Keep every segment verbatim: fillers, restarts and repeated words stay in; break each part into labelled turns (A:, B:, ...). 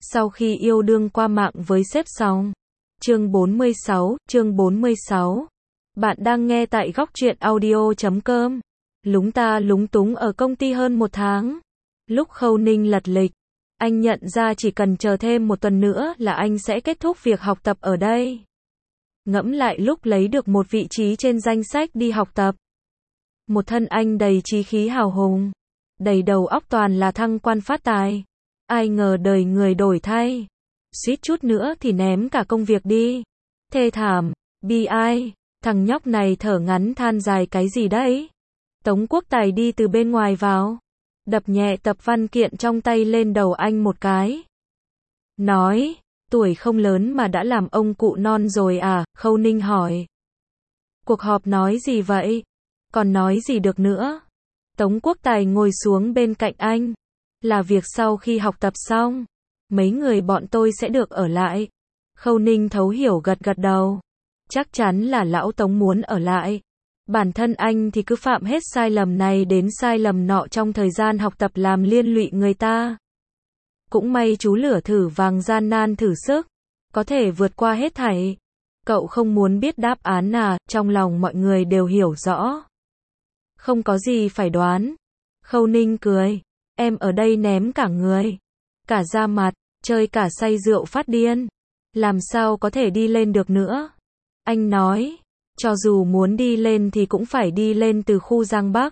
A: Sau khi yêu đương qua mạng với sếp xong. Chương bốn mươi sáu, chương bốn mươi sáu. Bạn đang nghe tại góc truyện audio chấm com. Lúng ta lúng túng ở công ty hơn một tháng. Lúc Khâu Ninh lật lịch, anh nhận ra chỉ cần chờ thêm một tuần nữa là anh sẽ kết thúc việc học tập ở đây. Ngẫm lại lúc lấy được một vị trí trên danh sách đi học tập. Một thân anh đầy chí khí hào hùng, đầy đầu óc toàn là thăng quan phát tài. Ai ngờ đời người đổi thay. Suýt chút nữa thì ném cả công việc đi. Thê thảm, bi ai, thằng nhóc này thở ngắn than dài cái gì đấy. Tống Quốc Tài đi từ bên ngoài vào, đập nhẹ tập văn kiện trong tay lên đầu anh một cái. Nói, tuổi không lớn mà đã làm ông cụ non rồi à, Khâu Ninh hỏi. Cuộc họp nói gì vậy? Còn nói gì được nữa? Tống Quốc Tài ngồi xuống bên cạnh anh. Là việc sau khi học tập xong, mấy người bọn tôi sẽ được ở lại. Khâu Ninh thấu hiểu gật gật đầu. Chắc chắn là lão Tống muốn ở lại. Bản thân anh thì cứ phạm hết sai lầm này đến sai lầm nọ trong thời gian học tập làm liên lụy người ta. Cũng may chú lửa thử vàng gian nan thử sức, có thể vượt qua hết thảy. Cậu không muốn biết đáp án à, trong lòng mọi người đều hiểu rõ. Không có gì phải đoán. Khâu Ninh cười. Em ở đây ném cả người, cả da mặt, chơi cả say rượu phát điên. Làm sao có thể đi lên được nữa? Anh nói, cho dù muốn đi lên thì cũng phải đi lên từ khu Giang Bắc.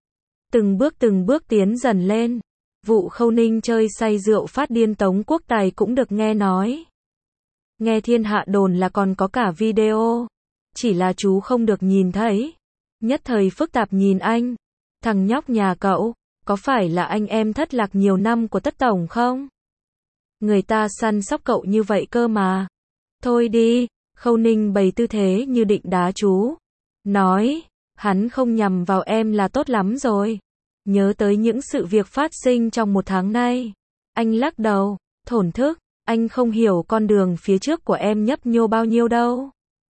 A: Từng bước từng bước tiến dần lên. Vụ Khâu Ninh chơi say rượu phát điên Tống Quốc Tài cũng được nghe nói. Nghe thiên hạ đồn là còn có cả video. Chỉ là chú không được nhìn thấy. Nhất thời phức tạp nhìn anh. Thằng nhóc nhà cậu, có phải là anh em thất lạc nhiều năm của Tất Tổng không? Người ta săn sóc cậu như vậy cơ mà. Thôi đi, Khâu Ninh bày tư thế như định đá chú. Nói, hắn không nhằm vào em là tốt lắm rồi. Nhớ tới những sự việc phát sinh trong một tháng nay. Anh lắc đầu, thổn thức, anh không hiểu con đường phía trước của em nhấp nhô bao nhiêu đâu.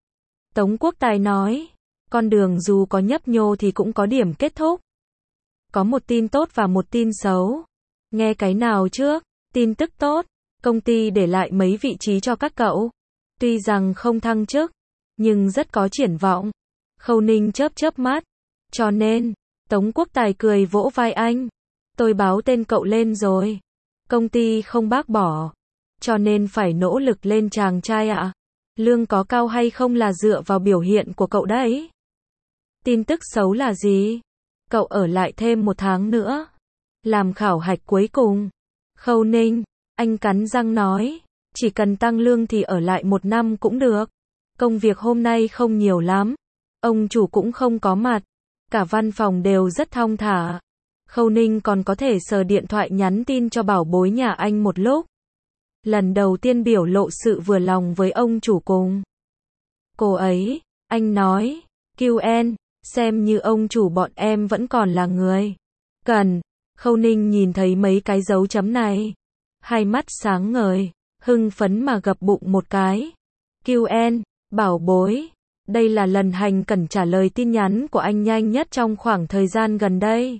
A: Tống Quốc Tài nói, con đường dù có nhấp nhô thì cũng có điểm kết thúc. Có một tin tốt và một tin xấu. Nghe cái nào trước? Tin tức tốt, công ty để lại mấy vị trí cho các cậu. Tuy rằng không thăng chức, nhưng rất có triển vọng. Khâu Ninh chớp chớp mắt. Cho nên, Tống Quốc Tài cười vỗ vai anh. Tôi báo tên cậu lên rồi. Công ty không bác bỏ. Cho nên phải nỗ lực lên chàng trai ạ. À. Lương có cao hay không là dựa vào biểu hiện của cậu đấy. Tin tức xấu là gì? Cậu ở lại thêm một tháng nữa. Làm khảo hạch cuối cùng. Khâu Ninh, anh cắn răng nói. Chỉ cần tăng lương thì ở lại một năm cũng được. Công việc hôm nay không nhiều lắm. Ông chủ cũng không có mặt. Cả văn phòng đều rất thong thả. Khâu Ninh còn có thể sờ điện thoại nhắn tin cho bảo bối nhà anh một lúc. Lần đầu tiên biểu lộ sự vừa lòng với ông chủ cùng. Cô ấy, anh nói, quy en, xem như ông chủ bọn em vẫn còn là người cần. Khâu Ninh nhìn thấy mấy cái dấu chấm này. Hai mắt sáng ngời, hưng phấn mà gập bụng một cái. quy en, bảo bối. Đây là lần Hành Cẩn trả lời tin nhắn của anh nhanh nhất trong khoảng thời gian gần đây.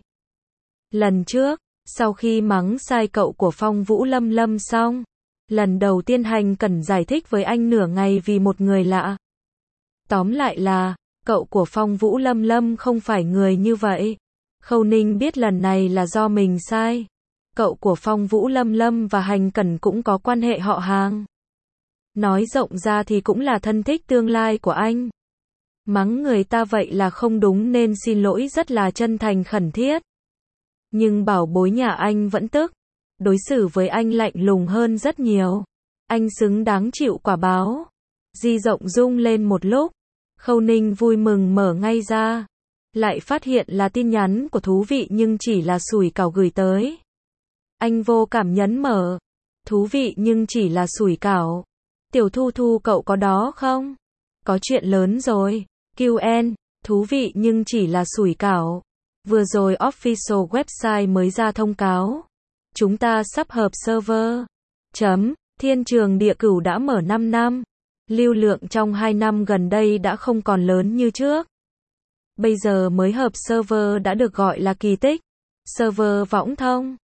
A: Lần trước, sau khi mắng sai cậu của Phong Vũ Lâm Lâm xong, lần đầu tiên Hành Cẩn giải thích với anh nửa ngày vì một người lạ. Tóm lại là, cậu của Phong Vũ Lâm Lâm không phải người như vậy. Khâu Ninh biết lần này là do mình sai. Cậu của Phong Vũ Lâm Lâm và Hành Cẩn cũng có quan hệ họ hàng. Nói rộng ra thì cũng là thân thích tương lai của anh. Mắng người ta vậy là không đúng nên xin lỗi rất là chân thành khẩn thiết. Nhưng bảo bối nhà anh vẫn tức. Đối xử với anh lạnh lùng hơn rất nhiều. Anh xứng đáng chịu quả báo. Di rộng rung lên một lúc. Khâu Ninh vui mừng mở ngay ra. Lại phát hiện là tin nhắn của Thú Vị nhưng chỉ là sủi cảo gửi tới. Anh vô cảm nhấn mở. Thú vị nhưng chỉ là sủi cảo. Tiểu Thu Thu cậu có đó không? Có chuyện lớn rồi. quy en, thú vị nhưng chỉ là sủi cảo. Vừa rồi official website mới ra thông cáo. Chúng ta sắp hợp server. Chấm, Thiên Trường Địa Cửu đã mở năm năm. Lưu lượng trong hai năm gần đây đã không còn lớn như trước. Bây giờ mới hợp server đã được gọi là kỳ tích. Server võng thông.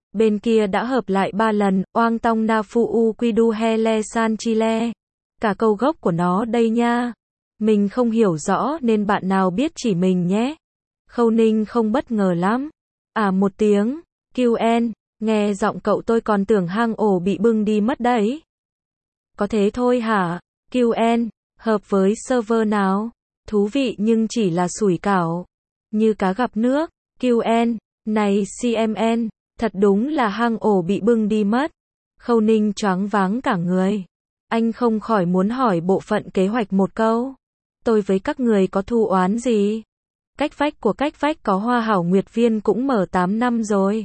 A: Bên kia đã hợp lại ba lần, oang tong na phu u quy du he le san chi le. Cả câu gốc của nó đây nha. Mình không hiểu rõ nên bạn nào biết chỉ mình nhé. Khâu Ninh không bất ngờ lắm. À một tiếng, quy en, nghe giọng cậu tôi còn tưởng hang ổ bị bưng đi mất đấy. Có thế thôi hả? quy en, hợp với server nào? Thú vị nhưng chỉ là sủi cảo. Như cá gặp nước. quy en, này xê em en, thật đúng là hang ổ bị bưng đi mất. Khâu Ninh choáng váng cả người. Anh không khỏi muốn hỏi bộ phận kế hoạch một câu. Tôi với các người có thù oán gì? Cách vách của cách vách có Hoa Hảo Nguyệt Viên cũng mở tám năm rồi.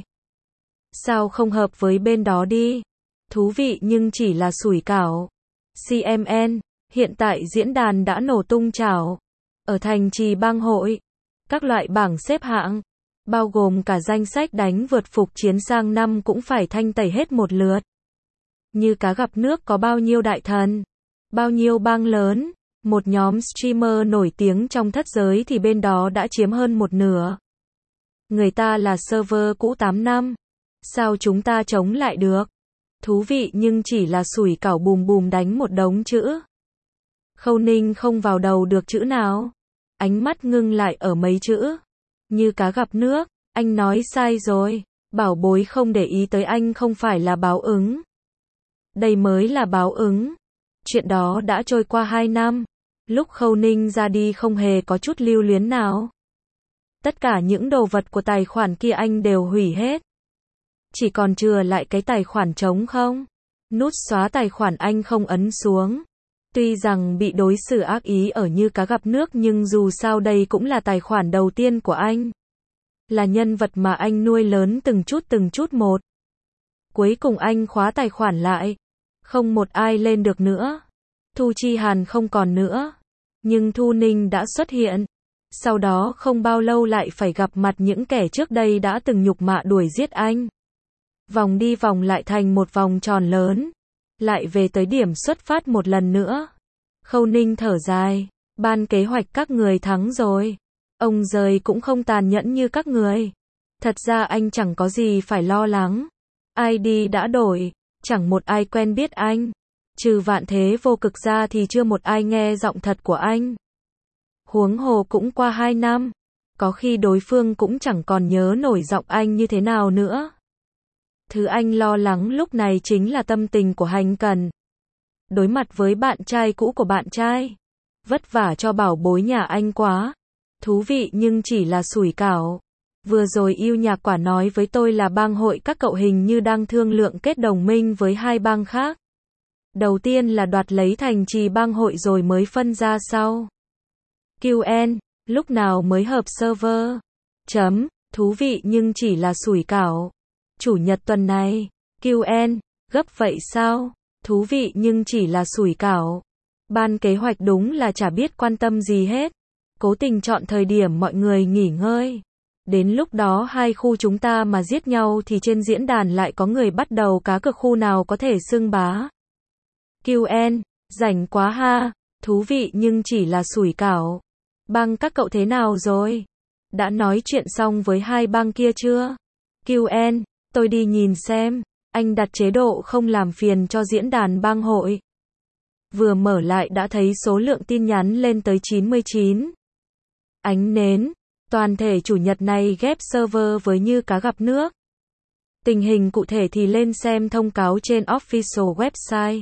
A: Sao không hợp với bên đó đi? Thú vị nhưng chỉ là sủi cảo. xê em en, hiện tại diễn đàn đã nổ tung chảo. Ở thành trì bang hội, các loại bảng xếp hạng, bao gồm cả danh sách đánh vượt phục chiến sang năm cũng phải thanh tẩy hết một lượt. Như cá gặp nước có bao nhiêu đại thần, bao nhiêu bang lớn, một nhóm streamer nổi tiếng trong thất giới thì bên đó đã chiếm hơn một nửa. Người ta là server cũ tám năm, sao chúng ta chống lại được? Thú vị nhưng chỉ là sủi cảo bùm bùm đánh một đống chữ. Khâu Ninh không vào đầu được chữ nào. Ánh mắt ngưng lại ở mấy chữ. Như cá gặp nước, anh nói sai rồi. Bảo bối không để ý tới anh không phải là báo ứng. Đây mới là báo ứng. Chuyện đó đã trôi qua hai năm. Lúc Khâu Ninh ra đi không hề có chút lưu luyến nào. Tất cả những đồ vật của tài khoản kia anh đều hủy hết. Chỉ còn chừa lại cái tài khoản trống không. Nút xóa tài khoản anh không ấn xuống. Tuy rằng bị đối xử ác ý ở Như cá gặp nước nhưng dù sao đây cũng là tài khoản đầu tiên của anh. Là nhân vật mà anh nuôi lớn từng chút từng chút một. Cuối cùng anh khóa tài khoản lại. Không một ai lên được nữa. Thu Chi Hàn không còn nữa. Nhưng Thu Ninh đã xuất hiện. Sau đó không bao lâu lại phải gặp mặt những kẻ trước đây đã từng nhục mạ đuổi giết anh. Vòng đi vòng lại thành một vòng tròn lớn. Lại về tới điểm xuất phát một lần nữa. Khâu Ninh thở dài. Ban kế hoạch các người thắng rồi. Ông giời cũng không tàn nhẫn như các người. Thật ra anh chẳng có gì phải lo lắng. i đê đã đổi. Chẳng một ai quen biết anh. Trừ Vạn Thế Vô Cực ra thì chưa một ai nghe giọng thật của anh. Huống hồ cũng qua hai năm. Có khi đối phương cũng chẳng còn nhớ nổi giọng anh như thế nào nữa. Thứ anh lo lắng lúc này chính là tâm tình của Hành Cần. Đối mặt với bạn trai cũ của bạn trai. Vất vả cho bảo bối nhà anh quá. Thú vị nhưng chỉ là sủi cảo. Vừa rồi yêu nhạc quả nói với tôi là bang hội các cậu hình như đang thương lượng kết đồng minh với hai bang khác. Đầu tiên là đoạt lấy thành trì bang hội rồi mới phân ra sau. quy en, lúc nào mới hợp server? Chấm, thú vị nhưng chỉ là sủi cảo. Chủ nhật tuần này. quy en, gấp vậy sao? Thú vị nhưng chỉ là sủi cảo. Ban kế hoạch đúng là chả biết quan tâm gì hết. Cố tình chọn thời điểm mọi người nghỉ ngơi. Đến lúc đó hai khu chúng ta mà giết nhau thì trên diễn đàn lại có người bắt đầu cá cược khu nào có thể xưng bá. quy en, rảnh quá ha. Thú vị nhưng chỉ là sủi cảo. Bang các cậu thế nào rồi? Đã nói chuyện xong với hai bang kia chưa? quy en, tôi đi nhìn xem. Anh đặt chế độ không làm phiền cho diễn đàn bang hội. Vừa mở lại đã thấy số lượng tin nhắn lên tới chín mươi chín. Ánh nến. Toàn thể chủ nhật này ghép server với Như cá gặp nước. Tình hình cụ thể thì lên xem thông cáo trên official website.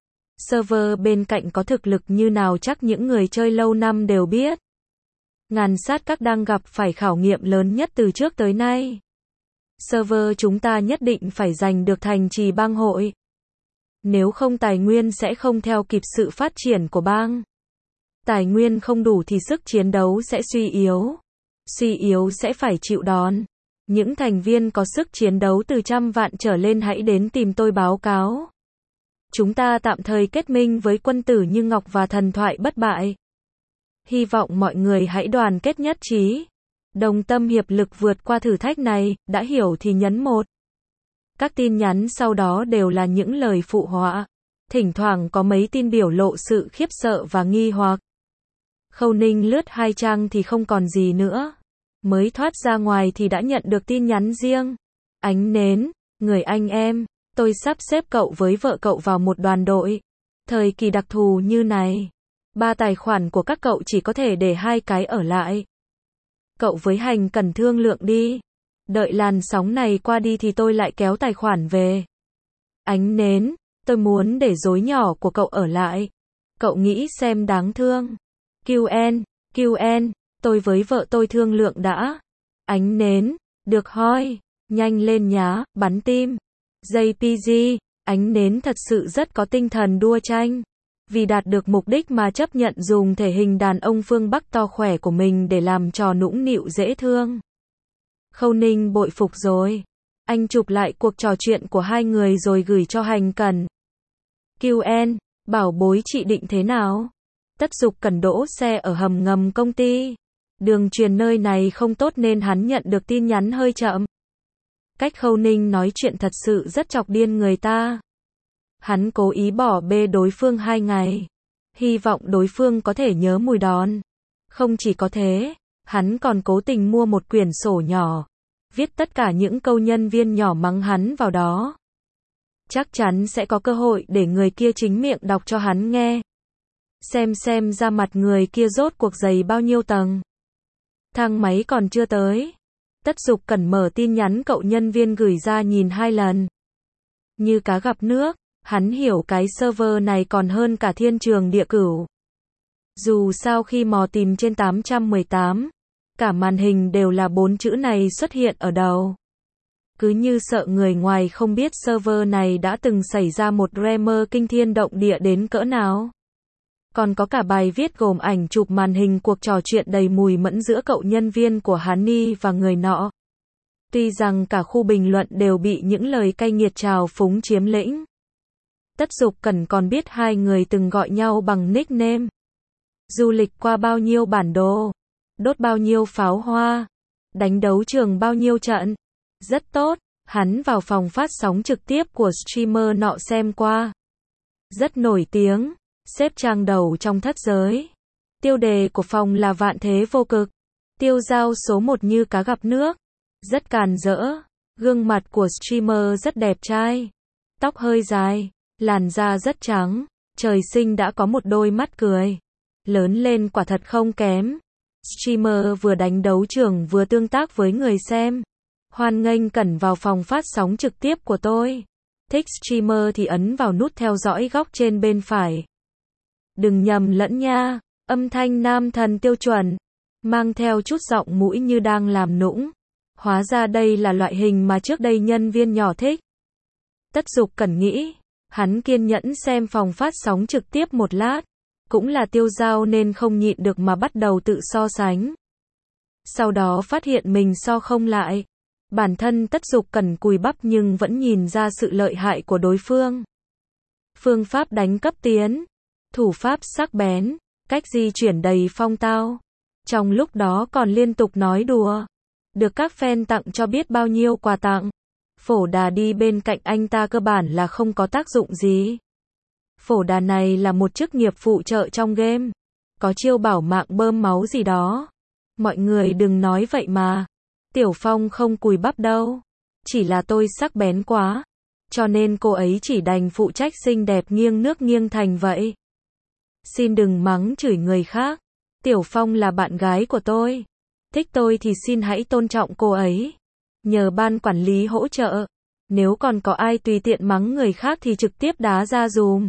A: Server bên cạnh có thực lực như nào chắc những người chơi lâu năm đều biết. Ngàn sát các đang gặp phải khảo nghiệm lớn nhất từ trước tới nay. Server chúng ta nhất định phải giành được thành trì bang hội. Nếu không tài nguyên sẽ không theo kịp sự phát triển của bang. Tài nguyên không đủ thì sức chiến đấu sẽ suy yếu. Suy yếu sẽ phải chịu đòn. Những thành viên có sức chiến đấu từ trăm vạn trở lên hãy đến tìm tôi báo cáo. Chúng ta tạm thời kết minh với quân tử Như Ngọc và thần thoại bất bại. Hy vọng mọi người hãy đoàn kết nhất trí. Đồng tâm hiệp lực vượt qua thử thách này, đã hiểu thì nhấn một. Các tin nhắn sau đó đều là những lời phụ họa. Thỉnh thoảng có mấy tin biểu lộ sự khiếp sợ và nghi hoặc. Khâu Ninh lướt hai trang thì không còn gì nữa. Mới thoát ra ngoài thì đã nhận được tin nhắn riêng. Ánh nến. Người anh em, tôi sắp xếp cậu với vợ cậu vào một đoàn đội. Thời kỳ đặc thù như này, ba tài khoản của các cậu chỉ có thể để hai cái ở lại. Cậu với Hành cần thương lượng đi. Đợi làn sóng này qua đi thì tôi lại kéo tài khoản về. Ánh nến, tôi muốn để rối nhỏ của cậu ở lại. Cậu nghĩ xem đáng thương. quy en, quy en, tôi với vợ tôi thương lượng đã. Ánh nến, được hoi, nhanh lên nhá, bắn tim. giê pê giê, ánh nến thật sự rất có tinh thần đua tranh. Vì đạt được mục đích mà chấp nhận dùng thể hình đàn ông phương Bắc to khỏe của mình để làm trò nũng nịu dễ thương. Khâu Ninh bội phục rồi. Anh chụp lại cuộc trò chuyện của hai người rồi gửi cho Hành Cần. quy en, bảo bối chị định thế nào? Tất Dục cần đỗ xe ở hầm ngầm công ty. Đường truyền nơi này không tốt nên hắn nhận được tin nhắn hơi chậm. Cách Khâu Ninh nói chuyện thật sự rất chọc điên người ta. Hắn cố ý bỏ bê đối phương hai ngày. Hy vọng đối phương có thể nhớ mùi đòn. Không chỉ có thế, hắn còn cố tình mua một quyển sổ nhỏ. Viết tất cả những câu nhân viên nhỏ mắng hắn vào đó. Chắc chắn sẽ có cơ hội để người kia chính miệng đọc cho hắn nghe. Xem xem ra mặt người kia rốt cuộc dày bao nhiêu tầng. Thang máy còn chưa tới. Tất Dục cần mở tin nhắn cậu nhân viên gửi ra nhìn hai lần. Như cá gặp nước, hắn hiểu cái server này còn hơn cả thiên trường địa cửu. Dù sao khi mò tìm trên tám trăm mười tám, cả màn hình đều là bốn chữ này xuất hiện ở đầu. Cứ như sợ người ngoài không biết server này đã từng xảy ra một drama kinh thiên động địa đến cỡ nào. Còn có cả bài viết gồm ảnh chụp màn hình cuộc trò chuyện đầy mùi mẫn giữa cậu nhân viên của Hani và người nọ. Tuy rằng cả khu bình luận đều bị những lời cay nghiệt trào phúng chiếm lĩnh. Tất Dục cần còn biết hai người từng gọi nhau bằng nickname. Du lịch qua bao nhiêu bản đồ, đốt bao nhiêu pháo hoa, đánh đấu trường bao nhiêu trận. Rất tốt, hắn vào phòng phát sóng trực tiếp của streamer nọ xem qua. Rất nổi tiếng, xếp trang đầu trong thất giới. Tiêu đề của phòng là vạn thế vô cực. Tiêu giao số một như cá gặp nước. Rất càn rỡ. Gương mặt của streamer rất đẹp trai. Tóc hơi dài, làn da rất trắng. Trời sinh đã có một đôi mắt cười. Lớn lên quả thật không kém. Streamer vừa đánh đấu trường vừa tương tác với người xem. Hoan nghênh Cẩn vào phòng phát sóng trực tiếp của tôi. Thích streamer thì ấn vào nút theo dõi góc trên bên phải. Đừng nhầm lẫn nha, âm thanh nam thần tiêu chuẩn, mang theo chút giọng mũi như đang làm nũng. Hóa ra đây là loại hình mà trước đây nhân viên nhỏ thích. Tất Dục Cẩn nghĩ, hắn kiên nhẫn xem phòng phát sóng trực tiếp một lát, cũng là tiêu giao nên không nhịn được mà bắt đầu tự so sánh. Sau đó phát hiện mình so không lại. Bản thân Tất Dục Cẩn cùi bắp nhưng vẫn nhìn ra sự lợi hại của đối phương. Phương pháp đánh cấp tiến, thủ pháp sắc bén, cách di chuyển đầy phong tao. Trong lúc đó còn liên tục nói đùa. Được các fan tặng cho biết bao nhiêu quà tặng. Phổ đà đi bên cạnh anh ta cơ bản là không có tác dụng gì. Phổ đà này là một chức nghiệp phụ trợ trong game. Có chiêu bảo mạng bơm máu gì đó. Mọi người đừng nói vậy mà. Tiểu Phong không cùi bắp đâu. Chỉ là tôi sắc bén quá. Cho nên cô ấy chỉ đành phụ trách xinh đẹp nghiêng nước nghiêng thành vậy. Xin đừng mắng chửi người khác. Tiểu Phong là bạn gái của tôi. Thích tôi thì xin hãy tôn trọng cô ấy. Nhờ ban quản lý hỗ trợ. Nếu còn có ai tùy tiện mắng người khác thì trực tiếp đá ra dùm.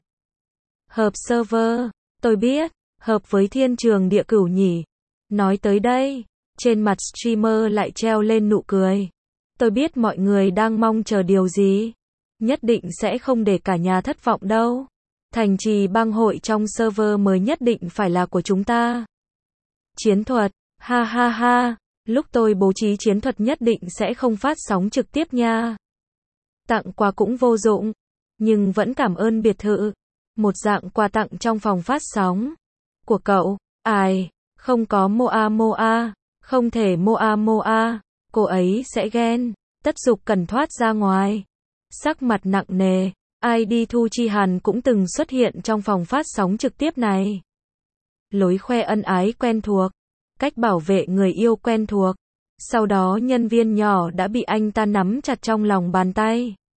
A: Hợp server. Tôi biết. Hợp với thiên trường địa cửu nhỉ. Nói tới đây. Trên mặt streamer lại treo lên nụ cười. Tôi biết mọi người đang mong chờ điều gì. Nhất định sẽ không để cả nhà thất vọng đâu. Thành trì bang hội trong server mới nhất định phải là của chúng ta. Chiến thuật. Ha ha ha. Lúc tôi bố trí chiến thuật nhất định sẽ không phát sóng trực tiếp nha. Tặng quà cũng vô dụng. Nhưng vẫn cảm ơn biệt thự. Một dạng quà tặng trong phòng phát sóng. Của cậu. Ai. Không có Moa Moa. Không thể Moa Moa. Cô ấy sẽ ghen. Tất Dục cần thoát ra ngoài. Sắc mặt nặng nề. i đê Thu Chi Hàn cũng từng xuất hiện trong phòng phát sóng trực tiếp này. Lối khoe ân ái quen thuộc. Cách bảo vệ người yêu quen thuộc. Sau đó nhân viên nhỏ đã bị anh ta nắm chặt trong lòng bàn tay.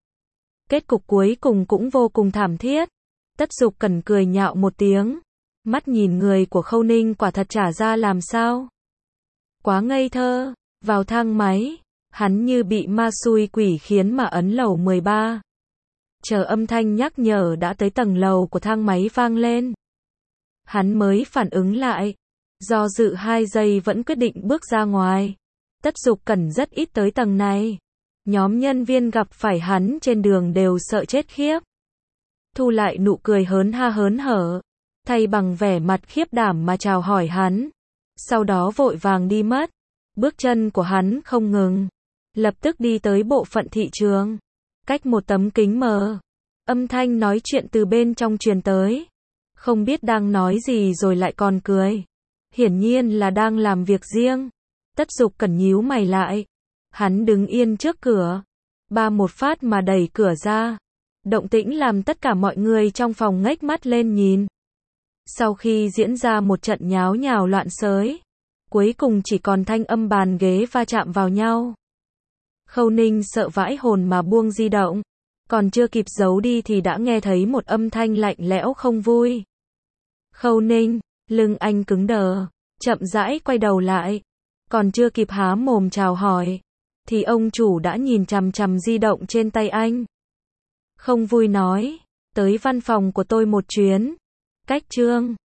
A: Kết cục cuối cùng cũng vô cùng thảm thiết. Tất Dục Cẩn cười nhạo một tiếng. Mắt nhìn người của Khâu Ninh quả thật trả ra làm sao. Quá ngây thơ. Vào thang máy, hắn như bị ma xui quỷ khiến mà ấn lầu mười ba. Chờ âm thanh nhắc nhở đã tới tầng lầu của thang máy vang lên. Hắn mới phản ứng lại. Do dự hai giây vẫn quyết định bước ra ngoài. Tất Dục Cẩn rất ít tới tầng này. Nhóm nhân viên gặp phải hắn trên đường đều sợ chết khiếp. Thu lại nụ cười hớn ha hớn hở. Thay bằng vẻ mặt khiếp đảm mà chào hỏi hắn. Sau đó vội vàng đi mất. Bước chân của hắn không ngừng. Lập tức đi tới bộ phận thị trường. Cách một tấm kính mờ. Âm thanh nói chuyện từ bên trong truyền tới. Không biết đang nói gì rồi lại còn cười. Hiển nhiên là đang làm việc riêng. Tất Dục Cẩn nhíu mày lại. Hắn đứng yên trước cửa. Ba một phát mà đẩy cửa ra. Động tĩnh làm tất cả mọi người trong phòng ngếch mắt lên nhìn. Sau khi diễn ra một trận nháo nhào loạn xới, cuối cùng chỉ còn thanh âm bàn ghế va chạm vào nhau. Khâu Ninh sợ vãi hồn mà buông di động. Còn chưa kịp giấu đi thì đã nghe thấy một âm thanh lạnh lẽo không vui. Khâu Ninh, lưng anh cứng đờ, chậm rãi quay đầu lại. Còn chưa kịp há mồm chào hỏi, thì ông chủ đã nhìn chằm chằm di động trên tay anh. Không vui nói, tới văn phòng của tôi một chuyến. Cách Trương.